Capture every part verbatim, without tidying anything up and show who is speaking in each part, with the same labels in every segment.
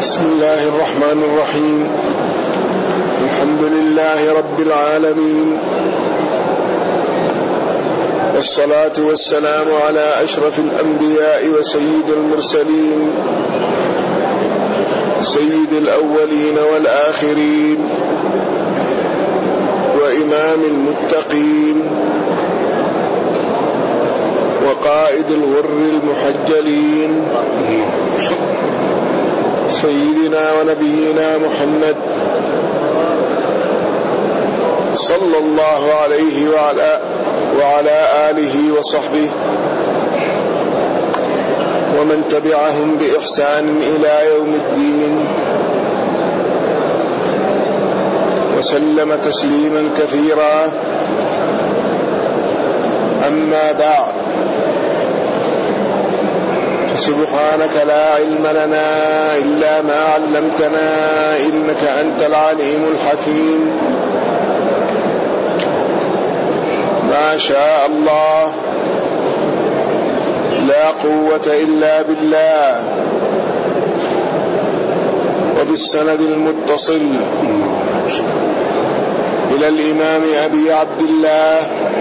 Speaker 1: بسم الله الرحمن الرحيم. الحمد لله رب العالمين، والصلاة والسلام على أشرف الأنبياء وسيد المرسلين، سيد الأولين والآخرين، وإمام المتقين، وقائد الغر المحجلين، سيدنا ونبينا محمد صلى الله عليه وعلى, وعلى آله وصحبه ومن تبعهم بإحسان إلى يوم الدين، وسلم تسليما كثيرا. أما بعد، سبحانك لا علم لنا إلا ما علمتنا إنك أنت العليم الحكيم. ما شاء الله، لا قوة إلا بالله. وبالسند المتصل إلى الإمام أبي عبد الله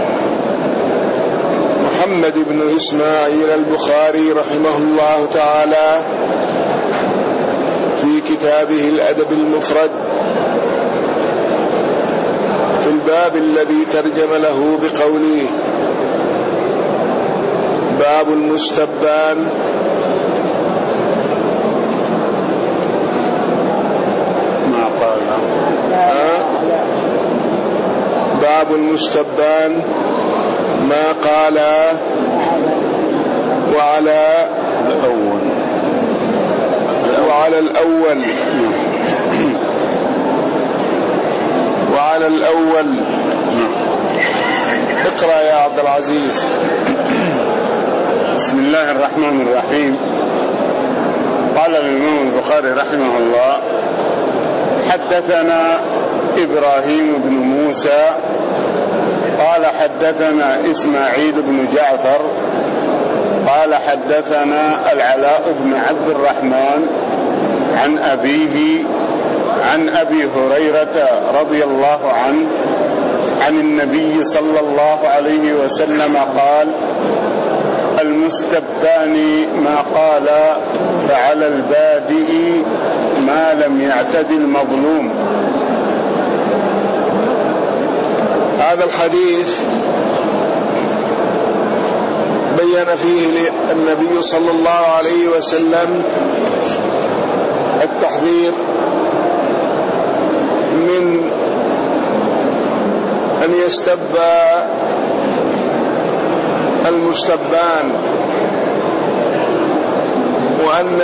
Speaker 1: محمد بن إسماعيل البخاري رحمه الله تعالى في كتابه الأدب المفرد، في الباب الذي ترجم له بقوله: باب المستبان.
Speaker 2: ما قال
Speaker 1: آه؟ باب المستبان ما قال وعلى
Speaker 2: الأول
Speaker 1: وعلى الأول وعلى الأول. اقرأ يا عبد العزيز.
Speaker 2: بسم الله الرحمن الرحيم. قال الإمام البخاري رحمه الله: حدثنا إبراهيم بن موسى قال حدثنا إسماعيل بن جعفر قال حدثنا العلاء بن عبد الرحمن عن أبيه عن أبي هريرة رضي الله عنه عن النبي صلى الله عليه وسلم قال: المستبان ما قال فعلى البادئ ما لم يعتد المظلوم.
Speaker 1: هذا الحديث بين فيه النبي صلى الله عليه وسلم التحذير من أن يستب المستبان، وأن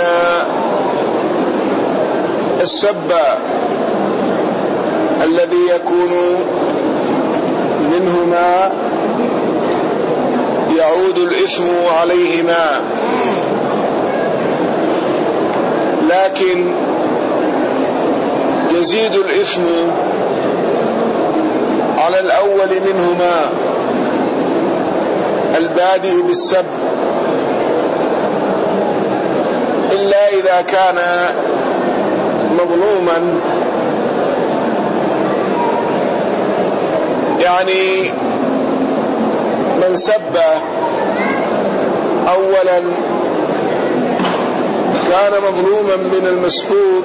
Speaker 1: السب الذي يكون منهما يعود الإثم عليهما، لكن يزيد الإثم على الأول منهما البادئ بالسب، إلا إذا كان مظلوما، يعني من سب أولا كان مظلوما من المسبوب،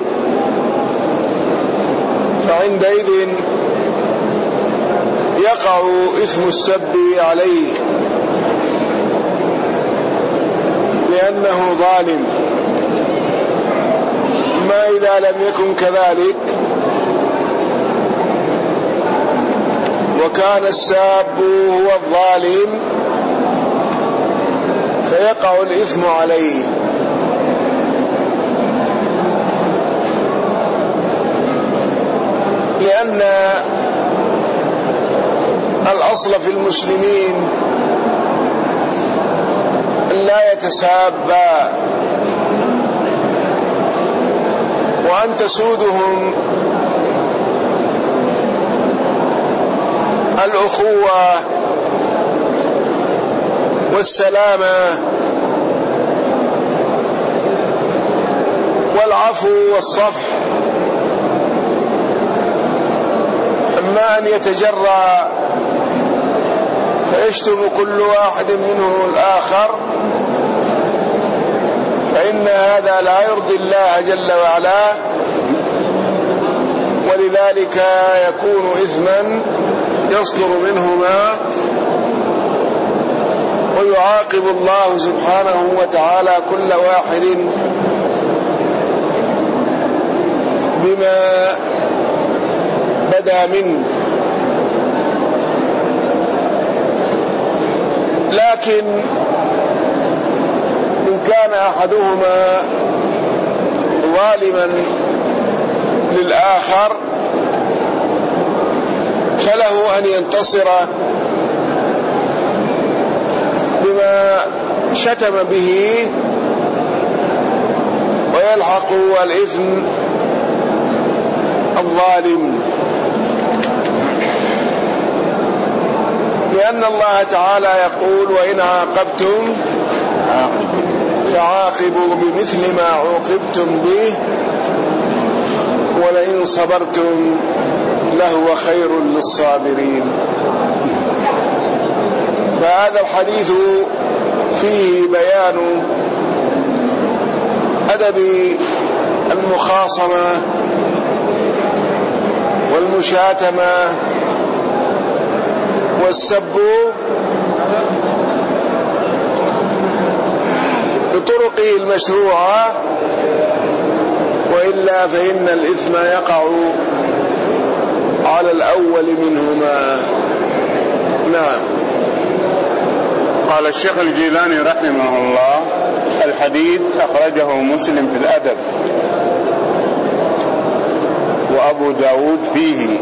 Speaker 1: فعندئذ يقع إثم السب عليه لأنه ظالم. ما إذا لم يكن كذلك وكان الساب هو الظالم، فيقع الإثم عليه. لأن الأصل في المسلمين لا يتسابا، وأن تسودهم الأخوة والسلامة والعفو والعفو والصفح. أما أن يتجرأ فيشتم كل واحد منه الآخر فإن هذا لا يرضي الله جل وعلا، ولذلك يكون إثما يصدر منهما، ويعاقب الله سبحانه وتعالى كل واحد بما بدا منه. لكن إن كان أحدهما ظالما للآخر فله أن ينتصر بما شتم به ويلحق الإثم الظالم، لأن الله تعالى يقول: وإن عاقبتم فعاقبوا بمثل ما عوقبتم به ولئن صبرتم لهو خير للصابرين. فهذا الحديث فيه بيان أدب المخاصمة والمشاتمة والسب بطرقه المشروعة، وإلا فإن الإثم يقع على الأول منهما. نعم.
Speaker 2: قال الشيخ الجيلاني رحمه الله: الحديث أخرجه مسلم في الأدب، وأبو داود فيه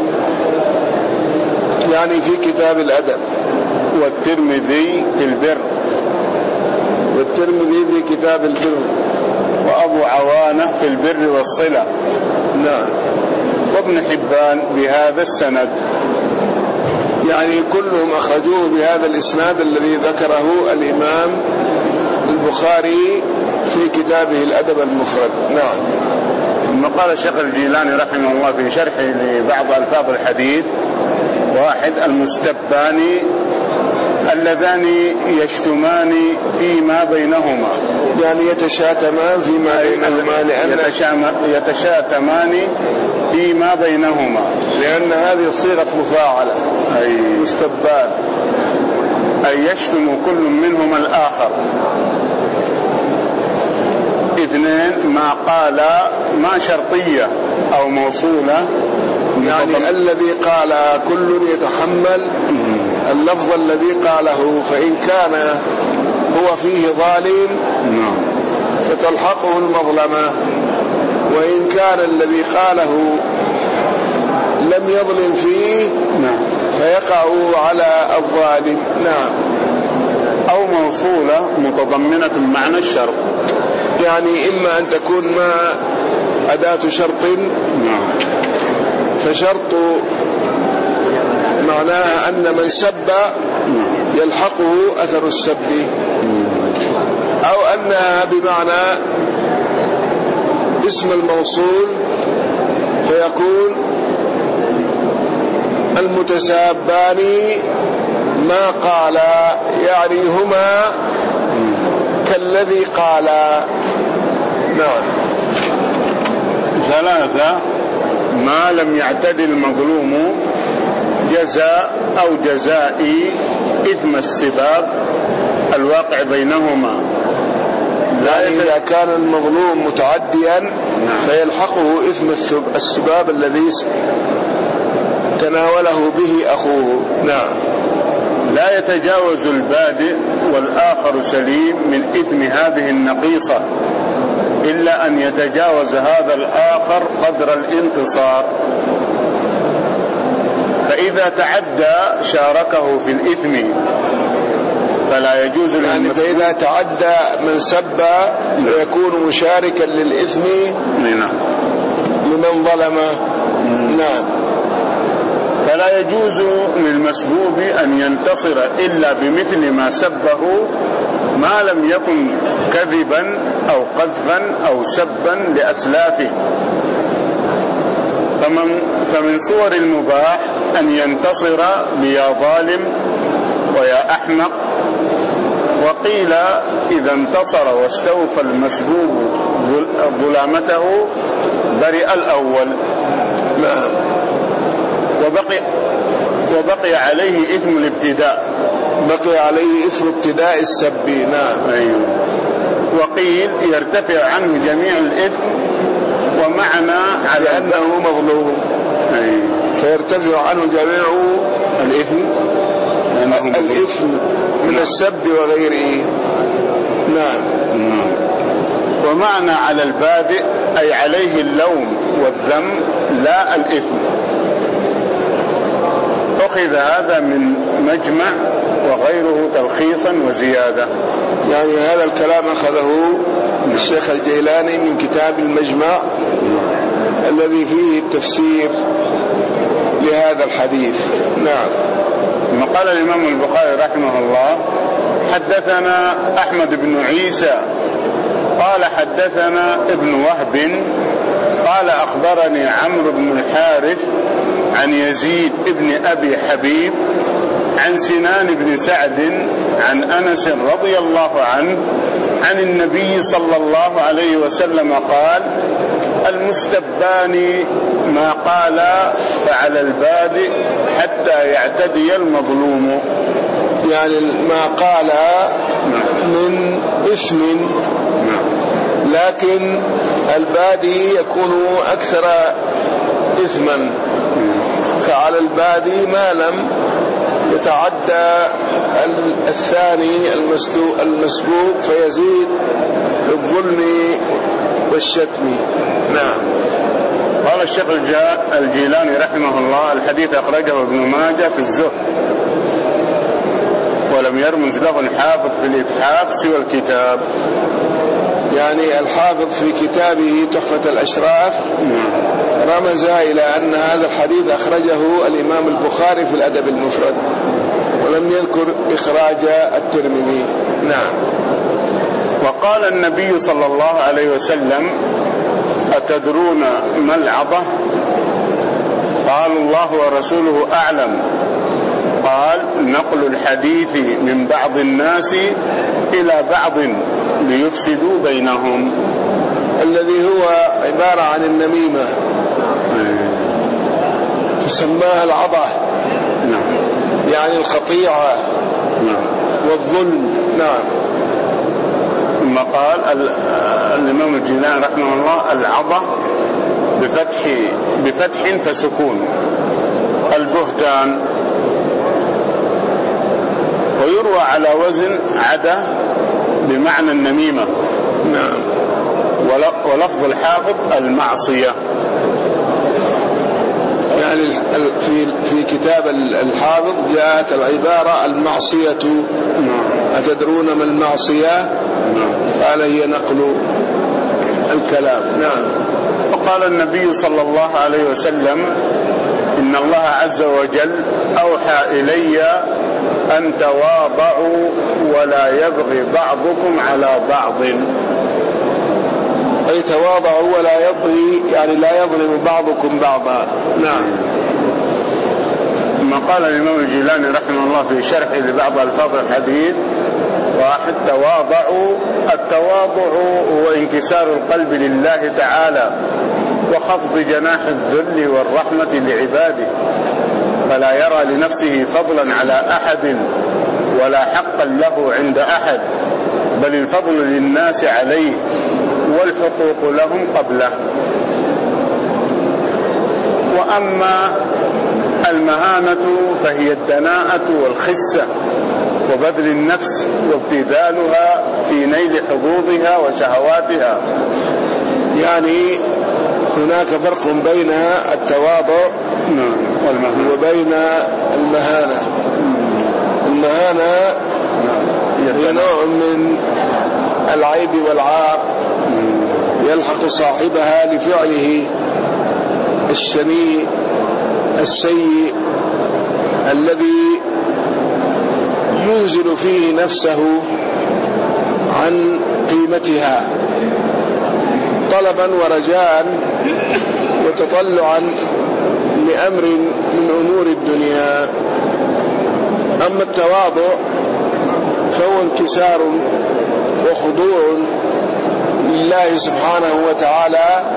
Speaker 1: يعني في كتاب الأدب،
Speaker 2: والترمذي في البر،
Speaker 1: والترمذي في كتاب البر،
Speaker 2: وأبو عوانة في البر والصلة.
Speaker 1: نعم.
Speaker 2: وابن حبان بهذا السند،
Speaker 1: يعني كلهم أخرجوه بهذا الإسناد الذي ذكره الإمام البخاري في كتابه الأدب المفرد. نعم.
Speaker 2: ثم قال الشيخ الجيلاني رحمه الله في شرحه لبعض ألفاظ الحديث: واحد، المستبان اللذان يشتمان فيما بينهما،
Speaker 1: يعني يتشاتمان فيما بينهما، لأن
Speaker 2: يتشاتمان فيما بينهما،
Speaker 1: لأن هذه صيغة مفاعلة،
Speaker 2: أي
Speaker 1: مستبان،
Speaker 2: أي يشتم كل منهما الآخر. اثنين، ما قال ما شرطية أو موصولة،
Speaker 1: يعني الذي قال كل يتحمل اللفظ الذي قاله، فإن كان هو فيه ظالم فتلحقه المظلمة، وإن كان الذي قاله لم يظلم فيه فيقع على الظالم. نعم.
Speaker 2: أو موصولة متضمنة معنى الشرط،
Speaker 1: يعني إما أن تكون ما أداة شرط، فشرط معناها أن من سب يلحقه أثر السب، أو أنها بمعنى اسم الموصول فيكون المتسابان ما قال، يعني هما كالذي قال. نعم.
Speaker 2: ثلاثة، ما لم يعتد المظلوم جزاء أو جزائي إثم السباب الواقع بينهما،
Speaker 1: لا إذا كان المظلوم متعديا
Speaker 2: نعم.
Speaker 1: فيلحقه إثم السباب الذي تناوله به أخوه. نعم.
Speaker 2: لا يتجاوز البادئ والآخر سليم من إثم هذه النقيصة، إلا أن يتجاوز هذا الآخر قدر الانتصار، فإذا تعدى شاركه في الإثم فلا يجوز.
Speaker 1: يعني فإذا تعدى من سب فيكون مشاركا للإثم لمن ظلمه. نعم.
Speaker 2: فلا يجوز للمسبوب أن ينتصر إلا بمثل ما سبه، ما لم يكن كذبا أو قذفا أو سبا لأسلافه. فمن, فمن صور المباح أن ينتصر ليا ظالم ويا أحمق. وقيل إذا انتصر واستوفى المسبوب ظلامته برئ الأول. وبقي, وبقي عليه إثم الابتداء.
Speaker 1: بقي عليه إثم ابتداء السب. نعم.
Speaker 2: أيوه. وقيل يرتفع عنه جميع الإثم ومعنى على
Speaker 1: أنه مظلوم.
Speaker 2: أيوه.
Speaker 1: فيرتفع عنه جميع
Speaker 2: الإثم
Speaker 1: الإثم من السب وغيره. نعم.
Speaker 2: ومعنى على البادئ أي عليه اللوم والذم لا الإثم. أخذ هذا من مجمع وغيره تلخيصا وزيادة.
Speaker 1: يعني هذا الكلام أخذه الشيخ الجيلاني من كتاب المجمع الذي فيه التفسير لهذا الحديث. نعم.
Speaker 2: ثم قال الإمام البخاري رحمه الله: حدثنا أحمد بن عيسى قال حدثنا ابن وهب قال أخبرني عمرو بن الحارث عن يزيد بن أبي حبيب عن سنان بن سعد عن أنس رضي الله عنه عن النبي صلى الله عليه وسلم قال: المستبان ما قال فعلى البادئ حتى يعتدي المظلوم.
Speaker 1: يعني ما قال من إثم، لكن البادي يكون أكثر إثما، فعلى البادي ما لم يتعدى الثاني المسبوق فيزيد بالظلم والشتم. نعم.
Speaker 2: قال الشيخ الجيلاني رحمه الله: الحديث أخرجه ابن ماجه في الزهد، ولم يرمز له الحافظ في الإتحاف سوى الكتاب.
Speaker 1: يعني الحافظ في كتابه تحفة الأشراف رمز إلى أن هذا الحديث أخرجه الإمام البخاري في الأدب المفرد، ولم يذكر إخراج الترمذي. نعم.
Speaker 2: وقال النبي صلى الله عليه وسلم: أتدرون ما العظة؟ قالوا: الله ورسوله أعلم. قال: نقل الحديث من بعض الناس إلى بعض ليفسدوا بينهم.
Speaker 1: الذي هو عبارة عن النميمة، تسماها العظة.
Speaker 2: نعم.
Speaker 1: يعني القطيعة.
Speaker 2: نعم.
Speaker 1: والظلم. نعم.
Speaker 2: ثم قال الإمام الجيلاني رحمه الله: العظة بفتح بفتح فسكون البهتان. ويروى على وزن عدة بمعنى النميمة.
Speaker 1: نعم.
Speaker 2: ولفظ الحافظ المعصية.
Speaker 1: يعني في في كتاب الحافظ جاءت العبارة المعصية.
Speaker 2: نعم.
Speaker 1: أتدرون ما المعصية؟
Speaker 2: نعم.
Speaker 1: قال: هي نقل الكلام. نعم.
Speaker 2: وقال النبي صلى الله عليه وسلم: إن الله عز وجل أوحى إلي أن تواضعوا ولا يبغي بعضكم على بعض.
Speaker 1: أي تواضعوا ولا يبغي، يعني لا يظلم بعضكم بعضا. نعم.
Speaker 2: ثم قال الإمام الجيلاني رحمه الله في شرحه لبعض ألفاظ الحديث: واحد، تواضعوا. التواضع هو انكسار القلب لله تعالى وخفض جناح الذل والرحمة لعباده، فلا يرى لنفسه فضلا على أحد ولا حقا له عند أحد، بل الفضل للناس عليه والحقوق لهم قبله. وأما المهانة فهي الدناءة والخسة وبذل النفس وابتذالها في نيل حظوظها وشهواتها.
Speaker 1: يعني هناك فرق بين التواضع وبين المهانة. المهانة هي نوع من العيب والعار يلحق صاحبها لفعله الشنيع السيء الذي ينزل فيه نفسه عن قيمتها. طلبا ورجاء وتطلعا لأمر من أمور الدنيا. أما التواضع فهو انكسار وخضوع لله سبحانه وتعالى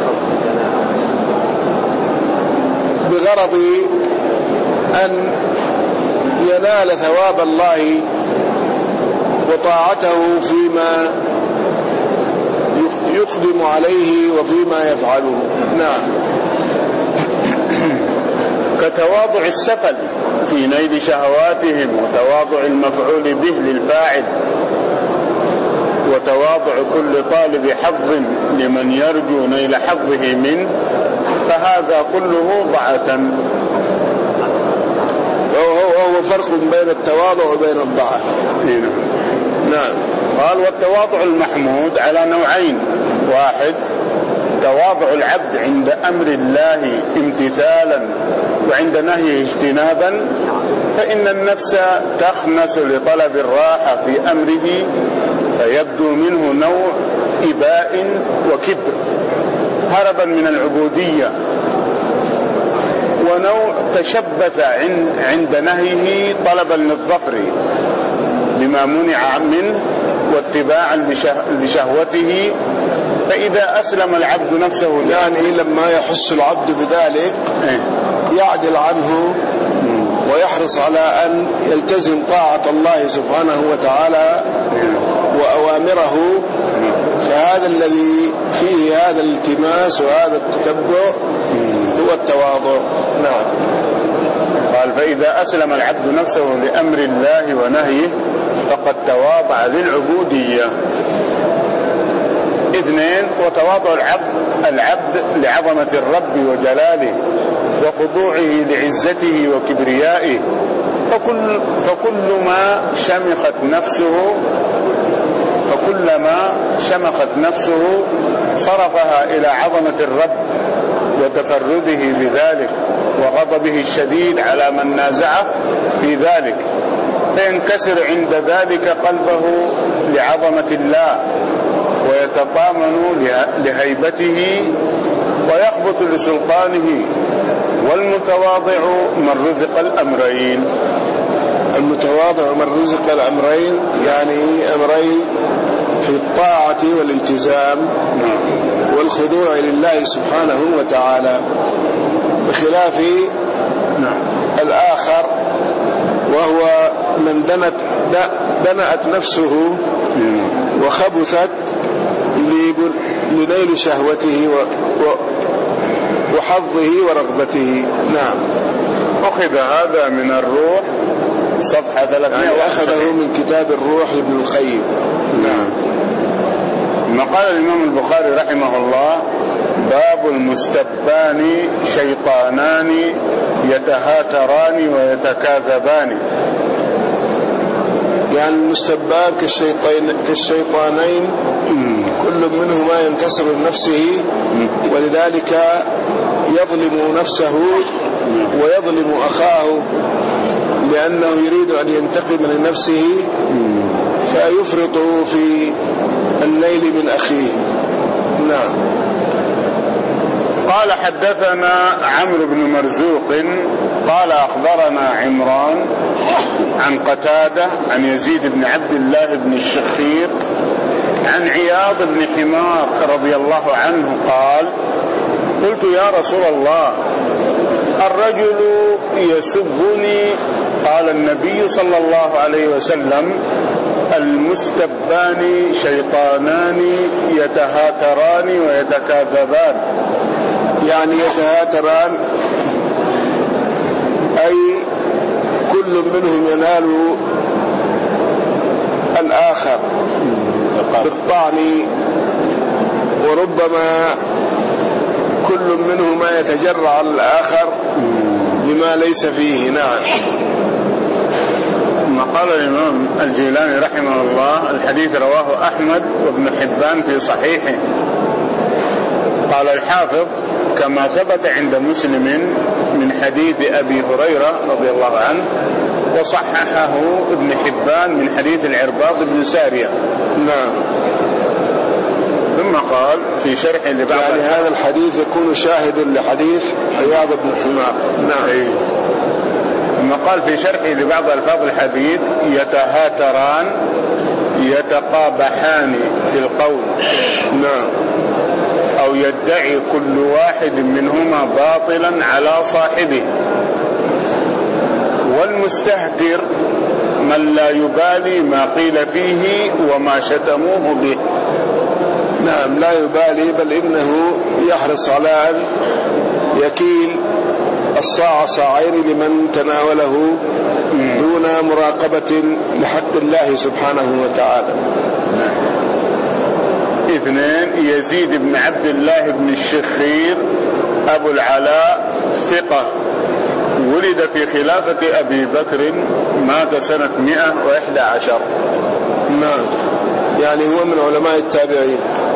Speaker 1: بغرض أن ينال ثواب الله وطاعته فيما يقدم عليه وفيما يفعله. نعم.
Speaker 2: كتواضع السفل في نيل شهواتهم، وتواضع المفعول به للفاعل، وتواضع كل طالب حظ لمن يرجو نيل حظه منه، فهذا كله ضعة.
Speaker 1: وهو فرق بين التواضع وبين الضعف.
Speaker 2: نعم. قال والتواضع المحمود على نوعين: واحد تواضع العبد عند أمر الله امتثالا وعند نهيه اجتنابا، فإن النفس تخنس لطلب الراحة في أمره، فيبدو منه نوع إباء وكبر هربا من العبودية، ونوع تشبث عند نهيه طلبا للظفر بما منع منه واتباعا لشهوته، فإذا أسلم العبد نفسه،
Speaker 1: يعني لما يحس العبد بذلك يعدل عنه ويحرص على أن يلتزم طاعة الله سبحانه وتعالى وأوامره، فهذا الذي فيه هذا الالتماس وهذا التتبع هو التواضع. نعم.
Speaker 2: قال فإذا أسلم العبد نفسه لأمر الله ونهيه فقد تواضع للعبودية. اثنين وتواضع العبد العبد لعظمة الرب وجلاله وخضوعه لعزته وكبريائه، فكل, فكل ما شمخت نفسه فكلما شمخت نفسه صرفها إلى عظمة الرب وتفرده بذلك وغضبه الشديد على من نازعه في ذلك، فينكسر عند ذلك قلبه لعظمة الله ويتطامن لهيبته ويخبط لسلطانه. والمتواضع من رزق الأمرين.
Speaker 1: المتواضع من رزق الأمرين يعني أمرين في الطاعة والالتزام والخضوع لله سبحانه وتعالى، بخلاف الآخر وهو من دنت دنأت نفسه وخبثت لنيل شهوته وحظه ورغبته. نعم.
Speaker 2: أخذ هذا من الروح صفحة ثلاثمائة،
Speaker 1: يعني أخذه من كتاب الروح لابن القيم. نعم.
Speaker 2: ما قال الإمام البخاري رحمه الله: باب المستبان شيطانان يتهاتران ويتكاذبان.
Speaker 1: يعني المستبان كالشيطانين كل منهما ينتصر لنفسه، ولذلك يظلم نفسه ويظلم أخاه لأنه يريد أن ينتقم لنفسه فيفرط في النيل من أخيه. نعم.
Speaker 2: قال حدثنا عمرو بن مرزوق قال أخبرنا عمران عن قتادة عن يزيد بن عبد الله بن الشخير عن عياض بن حمار رضي الله عنه قال: قلت يا رسول الله الرجل يسبني، قال النبي صلى الله عليه وسلم: المستبان شيطانان يتهاتران ويتكاذبان.
Speaker 1: يعني يتهاتران أي كل منهم ينال الآخر بالطعن، وربما كل منهما يتجرع على الآخر بما ليس فيه. نعم.
Speaker 2: ما قال الإمام الجيلاني رحمه الله: الحديث رواه أحمد وابن حبان في صحيحه. قال الحافظ: كما ثبت عند مسلم من حديث أبي هريرة رضي الله عنه، وصححه ابن حبان من حديث العرباض بن سارية.
Speaker 1: نعم.
Speaker 2: ثم قال في شرح لبعض
Speaker 1: يعني هذا الحديث يكون شاهد لحديث عياض بن حمار. نعم.
Speaker 2: أي. ثم قال في شرح لبعض ألفاظ الحديث يتهاتران يتقابحان في القول.
Speaker 1: نعم.
Speaker 2: أو يدعي كل واحد منهما باطلا على صاحبه. والمستهتر من لا يبالي ما قيل فيه وما شتموه به.
Speaker 1: نعم، لا يبالي، بل إنه يحرص على أن يكيل الصاع صاعين لمن تناوله دون مراقبة لحق الله سبحانه وتعالى.
Speaker 2: اثنين، يزيد بن عبد الله بن الشخير أبو العلاء ثقة، ولد في خلافة أبي بكر، مات سنة مئة وإحدى عشر.
Speaker 1: نعم، يعني هو من علماء التابعين.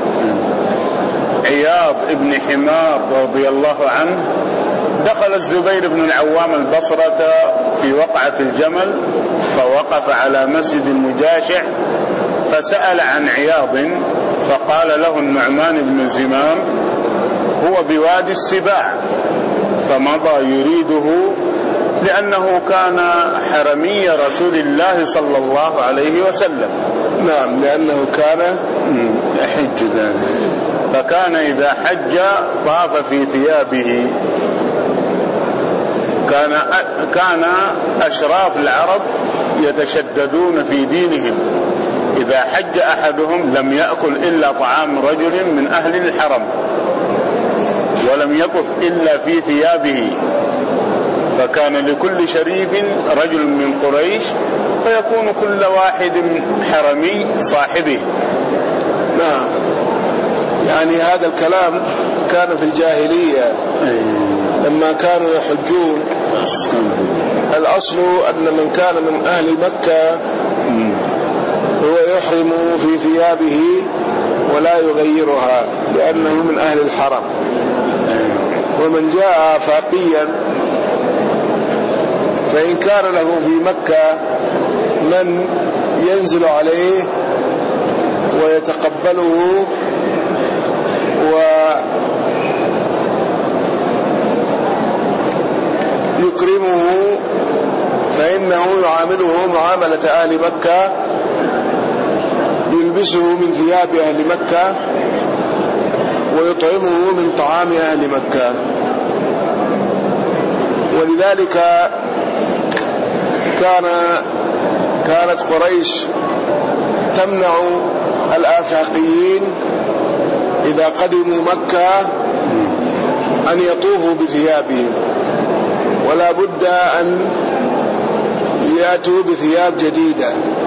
Speaker 2: عياض بن حمار رضي الله عنه دخل الزبير بن العوام البصرة في وقعة الجمل، فوقف على مسجد المجاشع فسأل عن عياض، فقال له النعمان بن زمام هو بوادي السباع، فمضى يريده لأنه كان حرمي رسول الله صلى الله عليه وسلم.
Speaker 1: نعم، لأنه كان
Speaker 2: يحج ذلك، فكان إذا حج طاف في ثيابه. كان كان أشراف العرب يتشددون في دينهم، إذا حج أحدهم لم يأكل إلا طعام رجل من أهل الحرم، ولم يطف إلا في ثيابه، فكان لكل شريف رجل من قريش، فيكون كل واحد حرمي صاحبه.
Speaker 1: نعم، يعني هذا الكلام كان في الجاهلية لما كانوا يحجون. الأصل أن من كان من أهل مكة هو يحرم في ثيابه ولا يغيرها لأنه من أهل الحرم، ومن جاء آفاقيا فإن كان له في مكة من ينزل عليه ويتقبله ويكرمه فإنه يعامله معاملة أهل مكة، يلبسه من ثياب أهل مكة ويطعمه من طعام أهل مكة. ولذلك كان كانت قريش تمنع الآفاقيين إذا قدموا مكة أن يطوفوا بثيابهم، ولا بد أن يأتوا بثياب جديدة،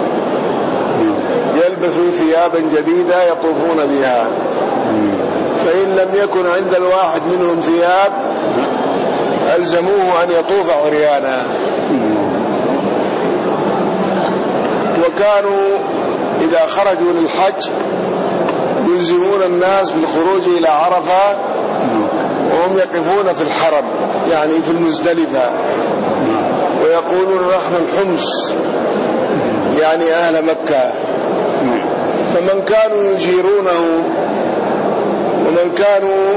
Speaker 1: يلبسوا ثيابا جديدة يطوفون بها. فإن لم يكن عند الواحد منهم ثياب ألزموه أن يطوف عريانا. وكانوا إذا خرجوا للحج يلزمون الناس بالخروج إلى عرفة وهم يقفون في الحرم، يعني في المزدلفة، ويقولون نحن الحمص، يعني أهل مكة. فمن كانوا يجيرونه ومن كانوا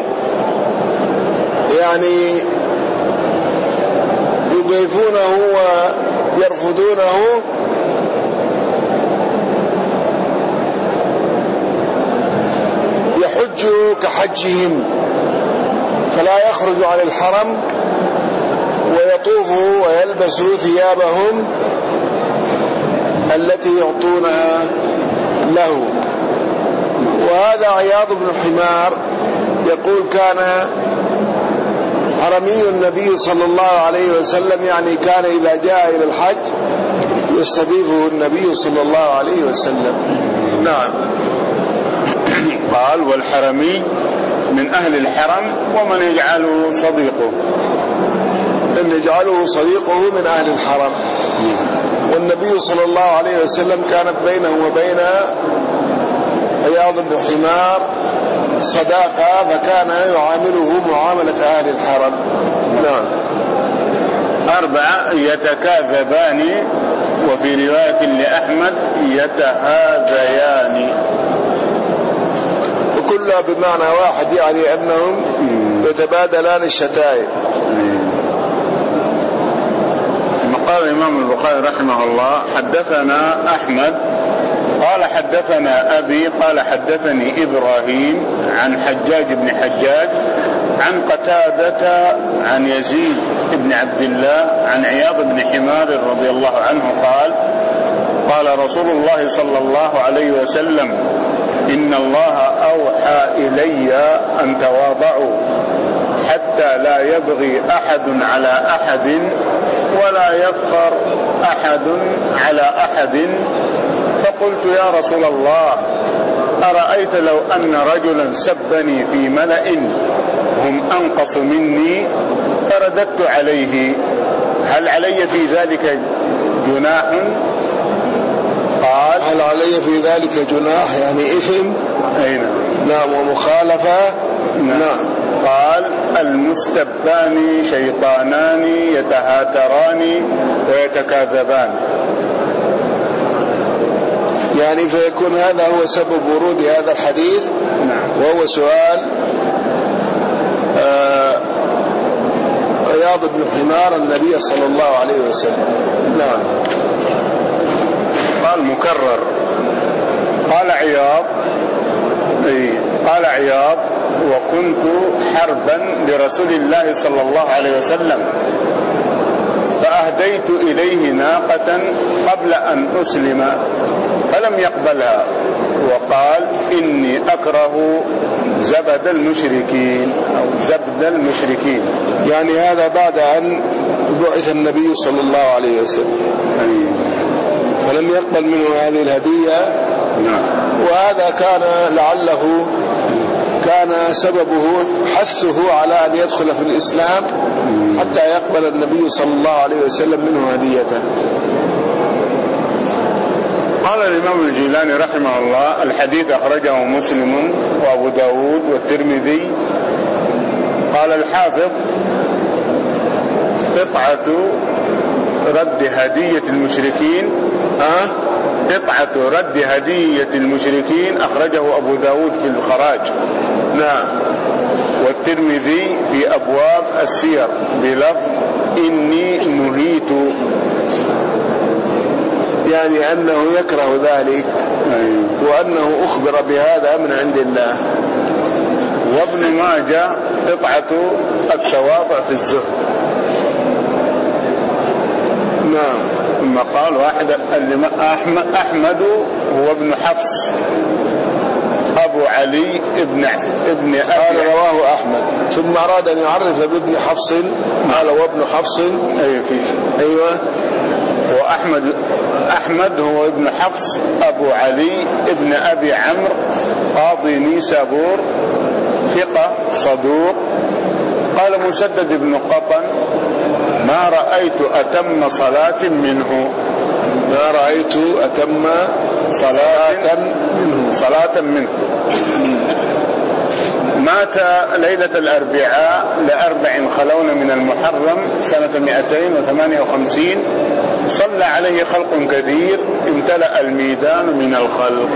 Speaker 1: يعني يضيفونه ويرفضونه يحجوا كحجهم، فلا يخرج عن الحرم ويطوفوا ويلبسوا ثيابهم التي يعطونها له. وهذا عياض بن حمار يقول كان حرمي النبي صلى الله عليه وسلم، يعني كان إذا جاء إلى الحج يستضيفه النبي صلى الله عليه وسلم. نعم.
Speaker 2: قال والحرمي من أهل الحرم ومن يجعله صديقه،
Speaker 1: من يجعله صديقه من أهل الحرم. والنبي صلى الله عليه وسلم كانت بينه وبين عياض بن حمار صداقة، فكان يعامله معاملة أهل الحرم. نعم.
Speaker 2: أربعة، يتكاذبان، وفي رواية لأحمد يتهاذيان.
Speaker 1: كلها بمعنى واحد، يعني أنهم يتبادلان الشتائم.
Speaker 2: قال الإمام البخاري رحمه الله: حدثنا أحمد قال حدثنا أبي قال حدثني إبراهيم عن حجاج بن حجاج عن قتادة عن يزيد بن عبد الله عن عياض بن حمار رضي الله عنه قال: قال رسول الله صلى الله عليه وسلم: إن الله أوحى إلي أن تواضعوا حتى لا يبغي أحد على أحد ولا يفخر أحد على أحد. فقلت: يا رسول الله، أرأيت لو أن رجلا سبني في ملأ هم أنقص مني فرددت عليه، هل علي في ذلك جناح؟ قال:
Speaker 1: هل علي في ذلك جناح يعني إثم؟
Speaker 2: أين؟
Speaker 1: نعم. ومخالفة؟
Speaker 2: نعم. نعم. قال: المستبان شيطانان يتهاتران ويتكاذبان.
Speaker 1: يعني فيكون هذا هو سبب ورود هذا الحديث.
Speaker 2: نعم.
Speaker 1: وهو سؤال عياض بن حمار النبي صلى الله عليه وسلم. نعم.
Speaker 2: قال مكرر. قال عياض قال عياض: وكنت حربا لرسول الله صلى الله عليه وسلم فأهديت إليه ناقة قبل أن أسلم فلم يقبلها، وقال: إني أكره زبد المشركين أو زبد المشركين.
Speaker 1: يعني هذا بعد أن بعث النبي صلى الله عليه وسلم، فلم يقبل منه هذه الهدية. وهذا كان لعله كان سببه حثه على أن يدخل في الإسلام حتى يقبل النبي صلى الله عليه وسلم منه هديته.
Speaker 2: قال الإمام الجيلاني رحمه الله: الحديث أخرجه مسلم وأبو داود والترمذي. قال الحافظ: قطعة رد هدية المشركين أه؟ قطعة رد هدية المشركين أخرجه أبو داود في الخراج.
Speaker 1: نعم.
Speaker 2: والترمذي في أبواب السير بلفظ: إني نهيت،
Speaker 1: يعني أنه يكره ذلك وأنه أخبر بهذا من عند الله.
Speaker 2: وابن ماجه قطعة التواضع في الزهد.
Speaker 1: نعم.
Speaker 2: ثم قال واحد: أحمد هو ابن حفص أبو علي ابن ابن
Speaker 1: قال رواه أحمد، ثم أراد أن يعرف بابن حفص قال: وابن حفص.
Speaker 2: أيوة فيه.
Speaker 1: أيوة.
Speaker 2: وأحمد أحمد هو ابن حفص أبو علي ابن أبي عمرو قاضي نيسابور ثقة صدوق. قال مسدد بن قطن: ما رأيت أتم صلاة منه.
Speaker 1: ما رأيت أتم صلاة منه.
Speaker 2: صلاة منه. مات ليلة الأربعاء لأربع خلون من المحرم سنة مئتين وثمانية وخمسين. صلى عليه خلق كثير امتلأ الميدان من الخلق.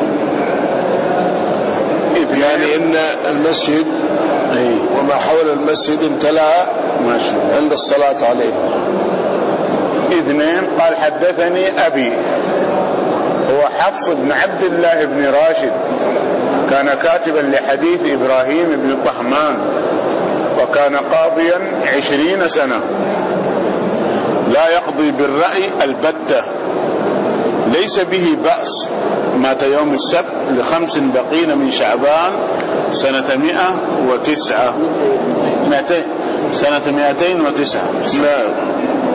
Speaker 1: يعني إن المسجد وما حول المسجد امتلأ عند الصلاة عليه.
Speaker 2: اثنين. قال حدثني أبي هو حفص بن عبد الله بن راشد، كان كاتبا لحديث إبراهيم بن طهمان، وكان قاضيا عشرين سنة، لا يقضي بالرأي البتة، ليس به بأس. مات يوم السبت لخمس بقين من شعبان سنة مئة وتسعة مئتين سنة مئتين وتسعة.
Speaker 1: نعم.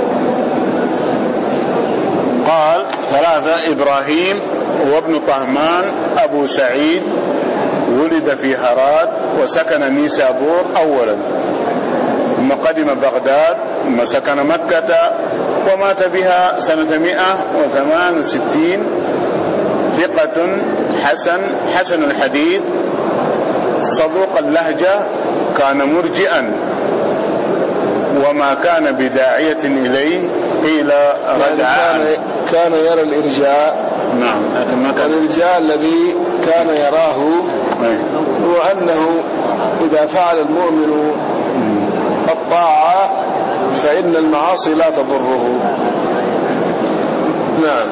Speaker 2: قال ثلاثة. إبراهيم وابن طهمان أبو سعيد، ولد في هرات وسكن نيسابور أولا، ثم قدم بغداد ثم سكن مكة ومات بها سنة مئة وثمان وستين. ثقة حسن حسن الحديث، صدوق اللهجة، كان مرجئا وما كان بداعية إليه قيل رجعان.
Speaker 1: كان, كان يرى الإرجاء.
Speaker 2: نعم.
Speaker 1: الإرجاء الذي كان يراه هو أنه إذا فعل المؤمن الطاعة فإن المعاصي لا تضره. نعم.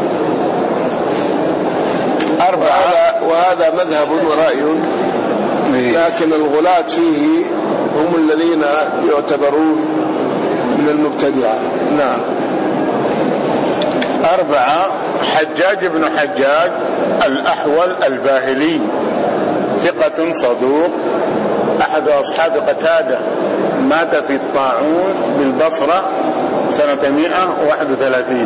Speaker 1: أربعة. وهذا مذهب ورأي، لكن الغلاة فيه هم الذين يعتبرون من المبتدعة. نعم.
Speaker 2: أربعة. حجاج بن حجاج الأحول الباهلي، ثقة صدوق، أحد أصحاب قتادة، مات في الطاعون بالبصرة سنة مئة وواحد وثلاثين.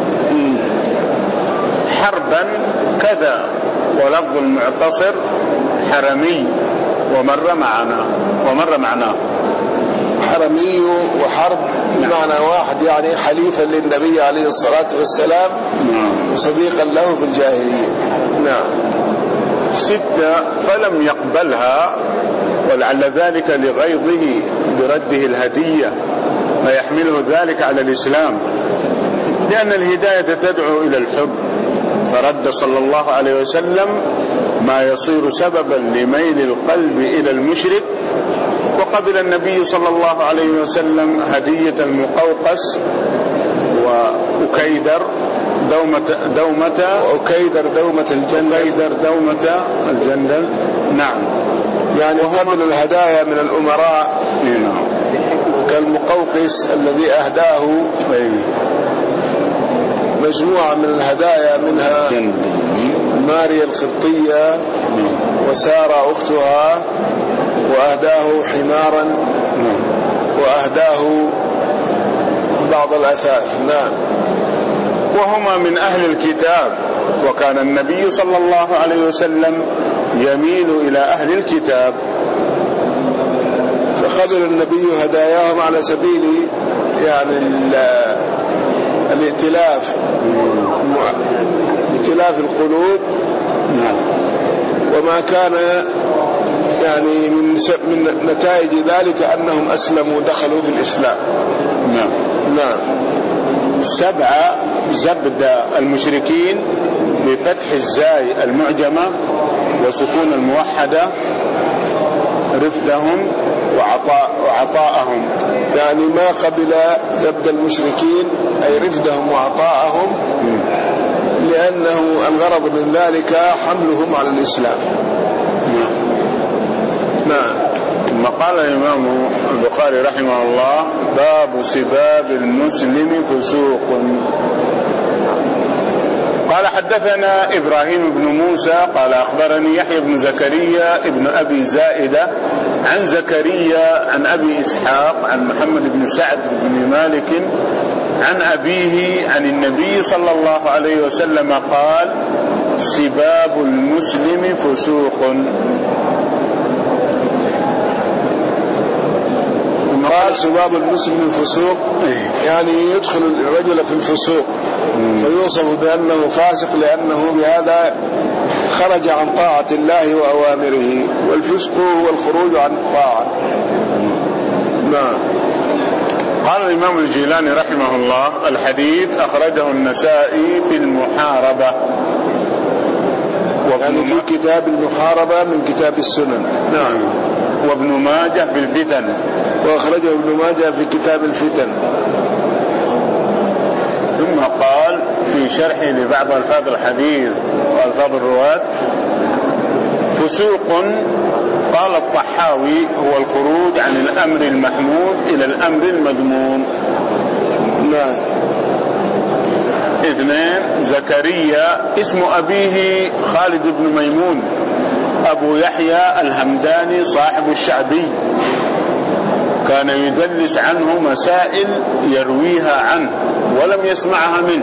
Speaker 2: حربا كذا، ولفظ المعتصر حرمي ومر معنا ومر معناه.
Speaker 1: حرمي وحرب بمعنى واحد، يعني حليفا للنبي عليه الصلاة والسلام وصديقا له في الجاهلية. نعم.
Speaker 2: ستة. فلم يقبلها، ولعل ذلك لغيظه برده الهدية، فيحمله ذلك على الإسلام، لأن الهداية تدعو إلى الحب، فرد صلى الله عليه وسلم ما يصير سببا لميل القلب إلى المشرك. وقبل النبي صلى الله عليه وسلم هدية المقوقس وأكيدر دومة دومة
Speaker 1: وأكيدر دومة الجندل
Speaker 2: أكيدر دومة الجندل. نعم.
Speaker 1: يعني قبل الهدايا من الأمراء.
Speaker 2: نعم.
Speaker 1: كالمقوقس الذي أهداه مجموعة من الهدايا، منها ماريا القبطية وسارة أختها، وأهداه حمارا، وأهداه بعض الأثاث. نعم.
Speaker 2: وهما من أهل الكتاب، وكان النبي صلى الله عليه وسلم يميل إلى أهل الكتاب،
Speaker 1: فقبل النبي هداياهم على سبيل يعني الائتلاف، ائتلاف القلوب. وما كان يعني من من نتائج ذلك أنهم أسلموا، دخلوا في الإسلام.
Speaker 2: نعم.
Speaker 1: نعم.
Speaker 2: سبعة. زبد المشركين بفتح الزاي المعجمة وسكون الموحدة، رفدهم وعطاء وعطاءهم،
Speaker 1: يعني ما قبل زبد المشركين أي رفدهم وعطاءهم، لأنه الغرض من ذلك حملهم على الإسلام.
Speaker 2: نعم. ثم قال الإمام البخاري رحمه الله: باب سباب المسلم فسوق. قال: حدثنا إبراهيم بن موسى قال أخبرني يحيى بن زكريا ابن أبي زائدة عن زكريا عن أبي إسحاق عن محمد بن سعد بن مالك عن أبيه عن النبي صلى الله عليه وسلم قال: سباب المسلم فسوق.
Speaker 1: قال: سباب المسلم فسوق، يعني يدخل الرجل في الفسوق فيوصف بأنه فاسق، لأنه بهذا خرج عن طاعة الله وأوامره، والفسق هو الخروج عن الطاعة. نعم.
Speaker 2: قال الإمام الجيلاني رحمه الله: الحديث أخرجه النسائي في المحاربة،
Speaker 1: يعني في كتاب المحاربة من كتاب السنن.
Speaker 2: نعم. وابن ماجه في الفتن،
Speaker 1: وأخرجه ابن ماجه في كتاب الفتن.
Speaker 2: ثم قال في شرحه لبعض ألفاظ الحديث وألفاظ الرواة: فسوق. قال الطحاوي: هو الخروج عن الأمر المحمود إلى الأمر المذموم.
Speaker 1: نعم.
Speaker 2: اثنين. زكريا اسم أبيه خالد بن ميمون أبو يحيى الهمداني صاحب الشعبي، كان يدلس عنه مسائل يرويها عنه ولم يسمعها منه،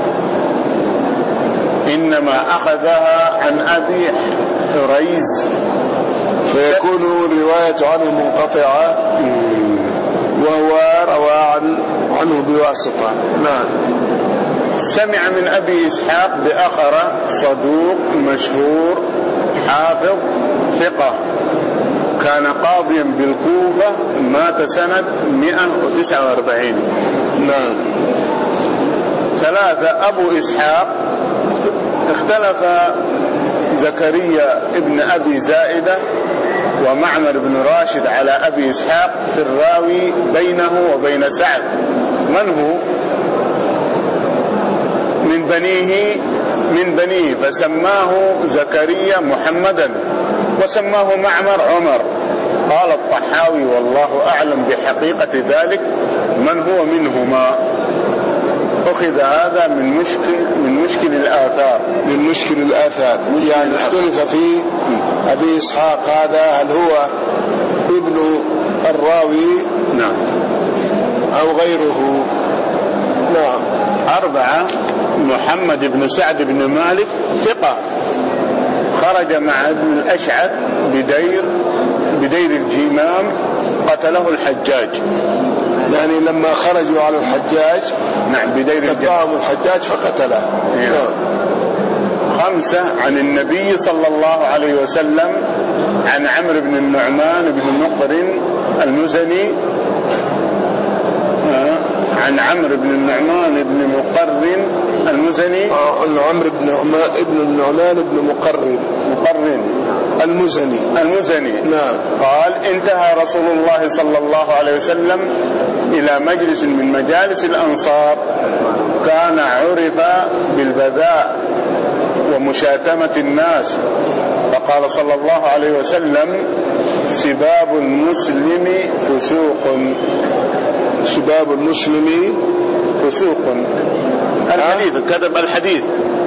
Speaker 2: إنما أخذها عن أبي حريز،
Speaker 1: فيكون الرواية عنه منقطعة وهو روى عنه بواسطة. نعم.
Speaker 2: سمع من أبي إسحاق بأخرة صدوق مشهور حافظ ثقة، كان قاضيا بالكوفة، مات سنة مئة وتسعة وأربعين.
Speaker 1: نعم.
Speaker 2: ثلاثة. أبو إسحاق اختلف زكريا ابن أبي زائدة ومعمر بن راشد على أبي إسحاق في الراوي بينه وبين سعد. من هو؟ من بنيه من بنيه فسماه زكريا محمدا وسماه معمر عمر. قال الطحاوي والله أعلم بحقيقة ذلك من هو منهما. أخذ هذا من مشكل من مشكل الآثار
Speaker 1: من مشكل الآثار مشكل يعني اختلف في أبي إسحاق هذا هل هو ابن الراوي
Speaker 2: نعم
Speaker 1: أو غيره. نعم.
Speaker 2: أربعة محمد بن سعد بن مالك ثقة خرج مع ابن الأشعث بدير بدير الجمام قتله الحجاج.
Speaker 1: يعني لما خرجوا على الحجاج
Speaker 2: نعم بدير
Speaker 1: تبعهم الحجاج فقتله.
Speaker 2: نعم. خمسة عن النبي صلى الله عليه وسلم عن عمرو بن النعمان بن مقر المزني عن عمرو بن النعمان بن مقرن المزني
Speaker 1: عمرو بن ابن النعمان بن مقرن
Speaker 2: مقرن
Speaker 1: المزني
Speaker 2: المزني
Speaker 1: نعم.
Speaker 2: قال انتهى رسول الله صلى الله عليه وسلم إلى مجلس من مجالس الأنصار كان عرف بالبذاء ومشاتمة الناس فقال صلى الله عليه وسلم سباب المسلم فسوق.
Speaker 1: سباب المسلم
Speaker 2: فسوق. الحديث كتب الحديث.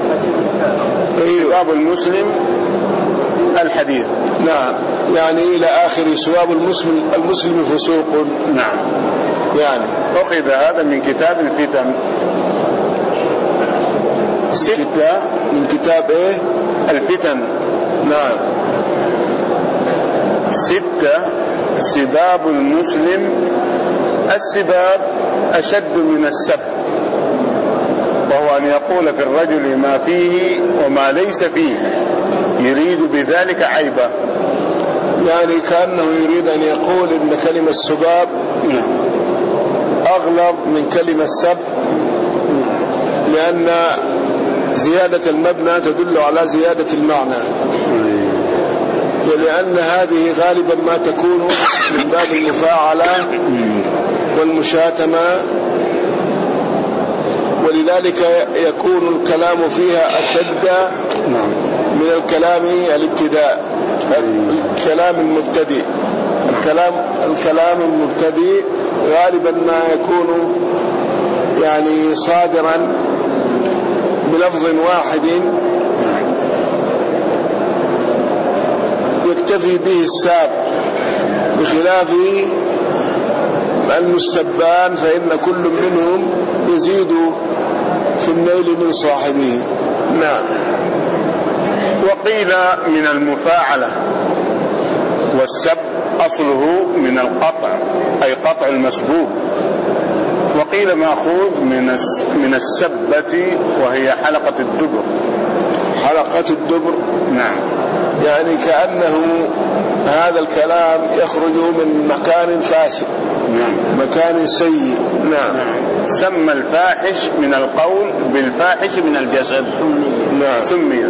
Speaker 2: سباب المسلم الحديث.
Speaker 1: نعم يعني إلى آخر سباب المسلم المسلم فسوق.
Speaker 2: نعم.
Speaker 1: يعني
Speaker 2: أخذ هذا من كتاب الفتن. ستة
Speaker 1: من كتاب إيه؟
Speaker 2: الفتن.
Speaker 1: نعم.
Speaker 2: ستة سباب المسلم. السباب أشد من السب وهو أن يقول في الرجل ما فيه وما ليس فيه يريد بذلك عيبه.
Speaker 1: يعني كأنه يريد أن يقول إن كلمة السباب أغلظ من كلمة السب لأن زيادة المبنى تدل على زيادة المعنى ولأن هذه غالبا ما تكون من باب المفاعلة والمشاتمة ولذلك يكون الكلام فيها أشد من الكلام الابتداء الكلام المبتدئ. الكلام الكلام المبتدئ غالبا ما يكون يعني صادرا بلفظ واحد يكتفي به الساب بخلاف المستبان فإن كل منهم يزيد في النيل من صاحبه. نعم.
Speaker 2: وقيل من المفاعلة والسب أصله من القطع أي قطع المسبوب وقيل مأخوذ من من السبة وهي حلقة الدبر.
Speaker 1: حلقة الدبر.
Speaker 2: نعم.
Speaker 1: يعني كأنه هذا الكلام يخرج من مكان فاسد.
Speaker 2: نعم.
Speaker 1: مكان سيء. نعم.
Speaker 2: نعم. سمى الفاحش من القول بالفاحش من الجسد.
Speaker 1: نعم.
Speaker 2: سمي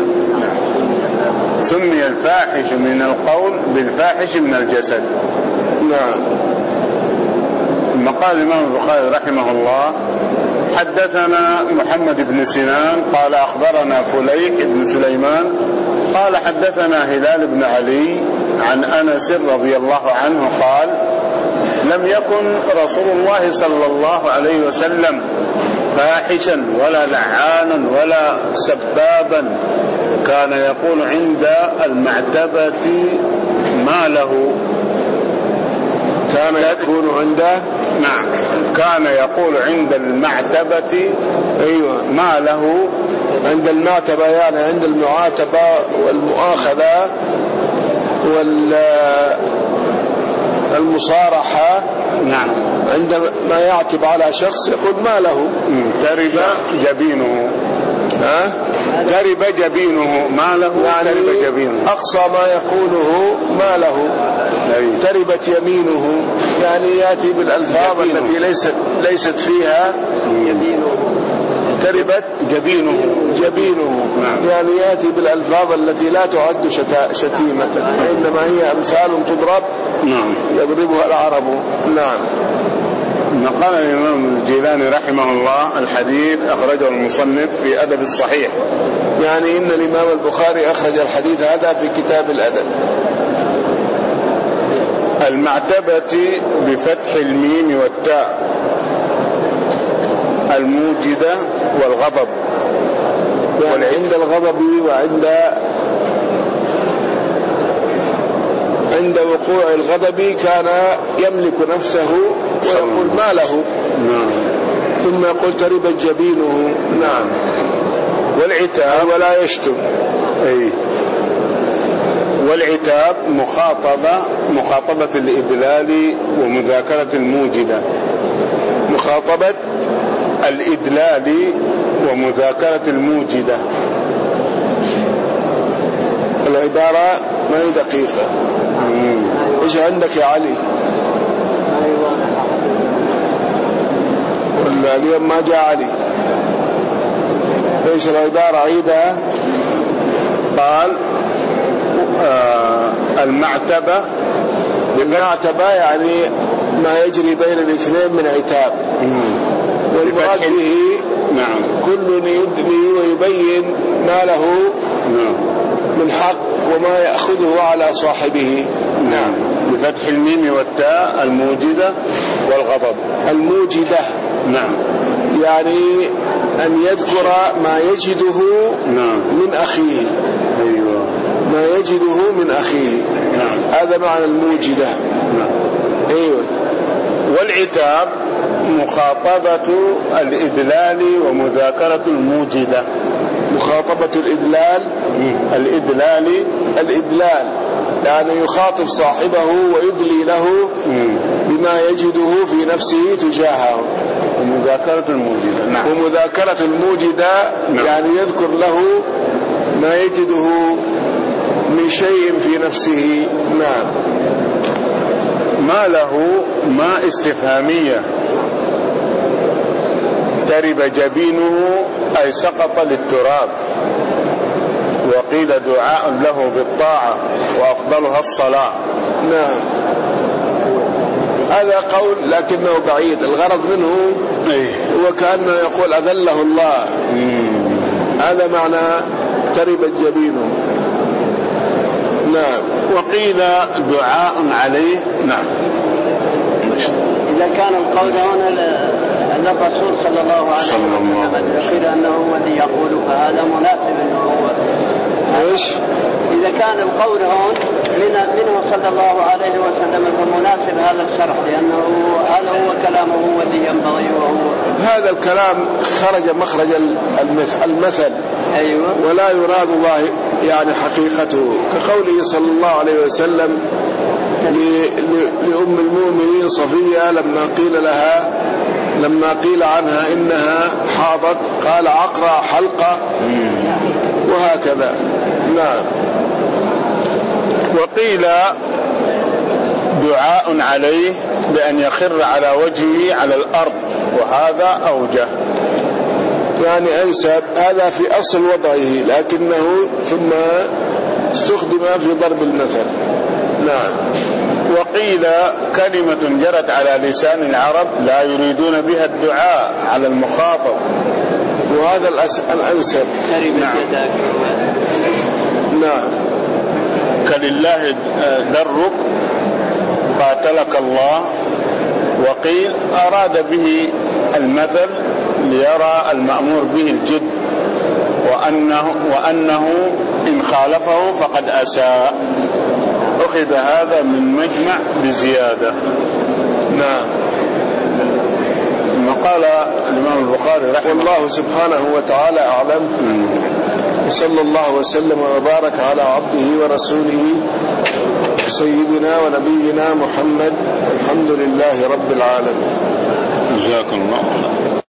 Speaker 2: سمي الفاحش من القول بالفاحش من الجسد.
Speaker 1: نعم.
Speaker 2: قال الإمام البخاري رحمه الله حدثنا محمد بن سنان قال أخبرنا فليح بن سليمان قال حدثنا هلال بن علي عن أنس رضي الله عنه قال لم يكن رسول الله صلى الله عليه وسلم فاحشا ولا لعانا ولا سبابا كان يقول عند المعتبة ما له.
Speaker 1: كان يكون عنده.
Speaker 2: نعم. كان يقول عند المعتبة.
Speaker 1: أيوة.
Speaker 2: ما له.
Speaker 1: عند المعتبة يعني عند المعاتبة والمؤاخذة والمصارحة.
Speaker 2: نعم.
Speaker 1: عندما يعتب على شخص يقول ما له.
Speaker 2: ترب جبينه.
Speaker 1: ها؟
Speaker 2: ترب جبينه ما له.
Speaker 1: يعني
Speaker 2: ترب جبينه.
Speaker 1: أقصى ما يقوله ما له. تربت يمينه يعني يأتي بالألفاظ التي ليست ليست فيها.
Speaker 2: تربت جبينه.
Speaker 1: جبينه. نعم. يعني يأتي بالألفاظ التي لا تعد شتيمة وإنما هي أمثال تضرب. نعم. يضربها العرب. نعم.
Speaker 2: قال الإمام الجيلاني رحمه الله الحديث أخرجه المصنف في أدب الصحيح،
Speaker 1: يعني إن الإمام البخاري أخرج الحديث هذا في كتاب الأدب.
Speaker 2: المعتبة بفتح الميم والتاء الموجدة والغضب،
Speaker 1: يعني عند الغضب وعند عند وقوع الغضب كان يملك نفسه ويقول ما له. نعم. ثم يقول تربت جبينه. نعم.
Speaker 2: والعتاب
Speaker 1: ولا يشتم.
Speaker 2: أي. والعتاب مخاطبة مخاطبة الإدلال ومذاكرة الموجدة.
Speaker 1: مخاطبة
Speaker 2: الإدلال ومذاكرة الموجدة.
Speaker 1: العبارة ما هي دقيقة. مم. إيش عندك يا علي؟ ولا اليوم ما جاء علي؟ إيش العبارة عيدها؟
Speaker 2: قال آه المعتبة.
Speaker 1: المعتبة يعني ما يجري بين الاثنين من عتاب. والمراد به
Speaker 2: نعم
Speaker 1: كل يدلي ويبين ما له
Speaker 2: نعم
Speaker 1: من حق وما يأخذه على صاحبه.
Speaker 2: نعم. بفتح الميم والتاء الموجدة والغضب.
Speaker 1: الموجدة.
Speaker 2: نعم.
Speaker 1: يعني أن يذكر ما يجده
Speaker 2: نعم
Speaker 1: من أخيه.
Speaker 2: أيوة.
Speaker 1: ما يجده من أخيه.
Speaker 2: نعم.
Speaker 1: هذا معنى الموجدة.
Speaker 2: نعم.
Speaker 1: أيوة.
Speaker 2: والعتاب مخاطبة الإدلال ومذاكرة الموجدة.
Speaker 1: مخاطبة الإدلال.
Speaker 2: الإدلال
Speaker 1: الإدلال يعني يخاطب صاحبه ويدلي له بما يجده في نفسه تجاهه.
Speaker 2: ومذاكرة الموجدة.
Speaker 1: نعم. ومذاكرة الموجدة نعم. يعني يذكر له ما يجده من شيء في نفسه. نعم.
Speaker 2: ما له ما استفهامية. ترب جبينه أي سقط للتراب. وقيل دعاء له بالطاعة وأفضلها الصلاة.
Speaker 1: نعم. هذا قول لكنه بعيد، الغرض منه هو كأنه يقول أذله الله. مم. هذا معنى تربت جبينه. نعم.
Speaker 2: وقيل دعاء عليه. نعم.
Speaker 3: إذا كان القول هنا للرسول صلى الله عليه وسلم يقول أنه هو الذي يقول فهذا مناسب أنه هو.
Speaker 1: إيش؟
Speaker 3: إذا كان القول هون من منه صلى الله عليه وسلم فمناسب هذا الشرح لأنه هذا هو كلامه هو الذي ينبغي وهو
Speaker 1: هذا الكلام خرج مخرج المثل.
Speaker 3: أيوة.
Speaker 1: ولا يراد الله يعني حقيقته كقوله صلى الله عليه وسلم لأم المؤمنين صفية لما قيل لها لما قيل عنها إنها حاضت قال عقرأ حلقة وهكذا. نعم.
Speaker 2: وقيل دعاء عليه بأن يخر على وجهه على الأرض وهذا أوجه.
Speaker 1: يعني أنسب هذا في أصل وضعه لكنه ثم استخدم في ضرب المثل. نعم.
Speaker 2: وقيل كلمة جرت على لسان العرب لا يريدون بها الدعاء على المخاطب
Speaker 1: وهذا الأنسب.
Speaker 2: نعم.
Speaker 1: نعم.
Speaker 2: كلله درك قاتلك الله. وقيل أراد به المثل ليرى المأمور به الجد وأنه, وأنه إن خالفه فقد أساء. أخذ هذا من مجمع بزيادة.
Speaker 1: نعم.
Speaker 2: قال الإمام البخاري رحمه
Speaker 1: الله سبحانه وتعالى أعلم. وصلى الله وسلم وبارك على عبده ورسوله سيدنا ونبينا محمد. الحمد لله رب العالمين.
Speaker 2: جزاكم الله.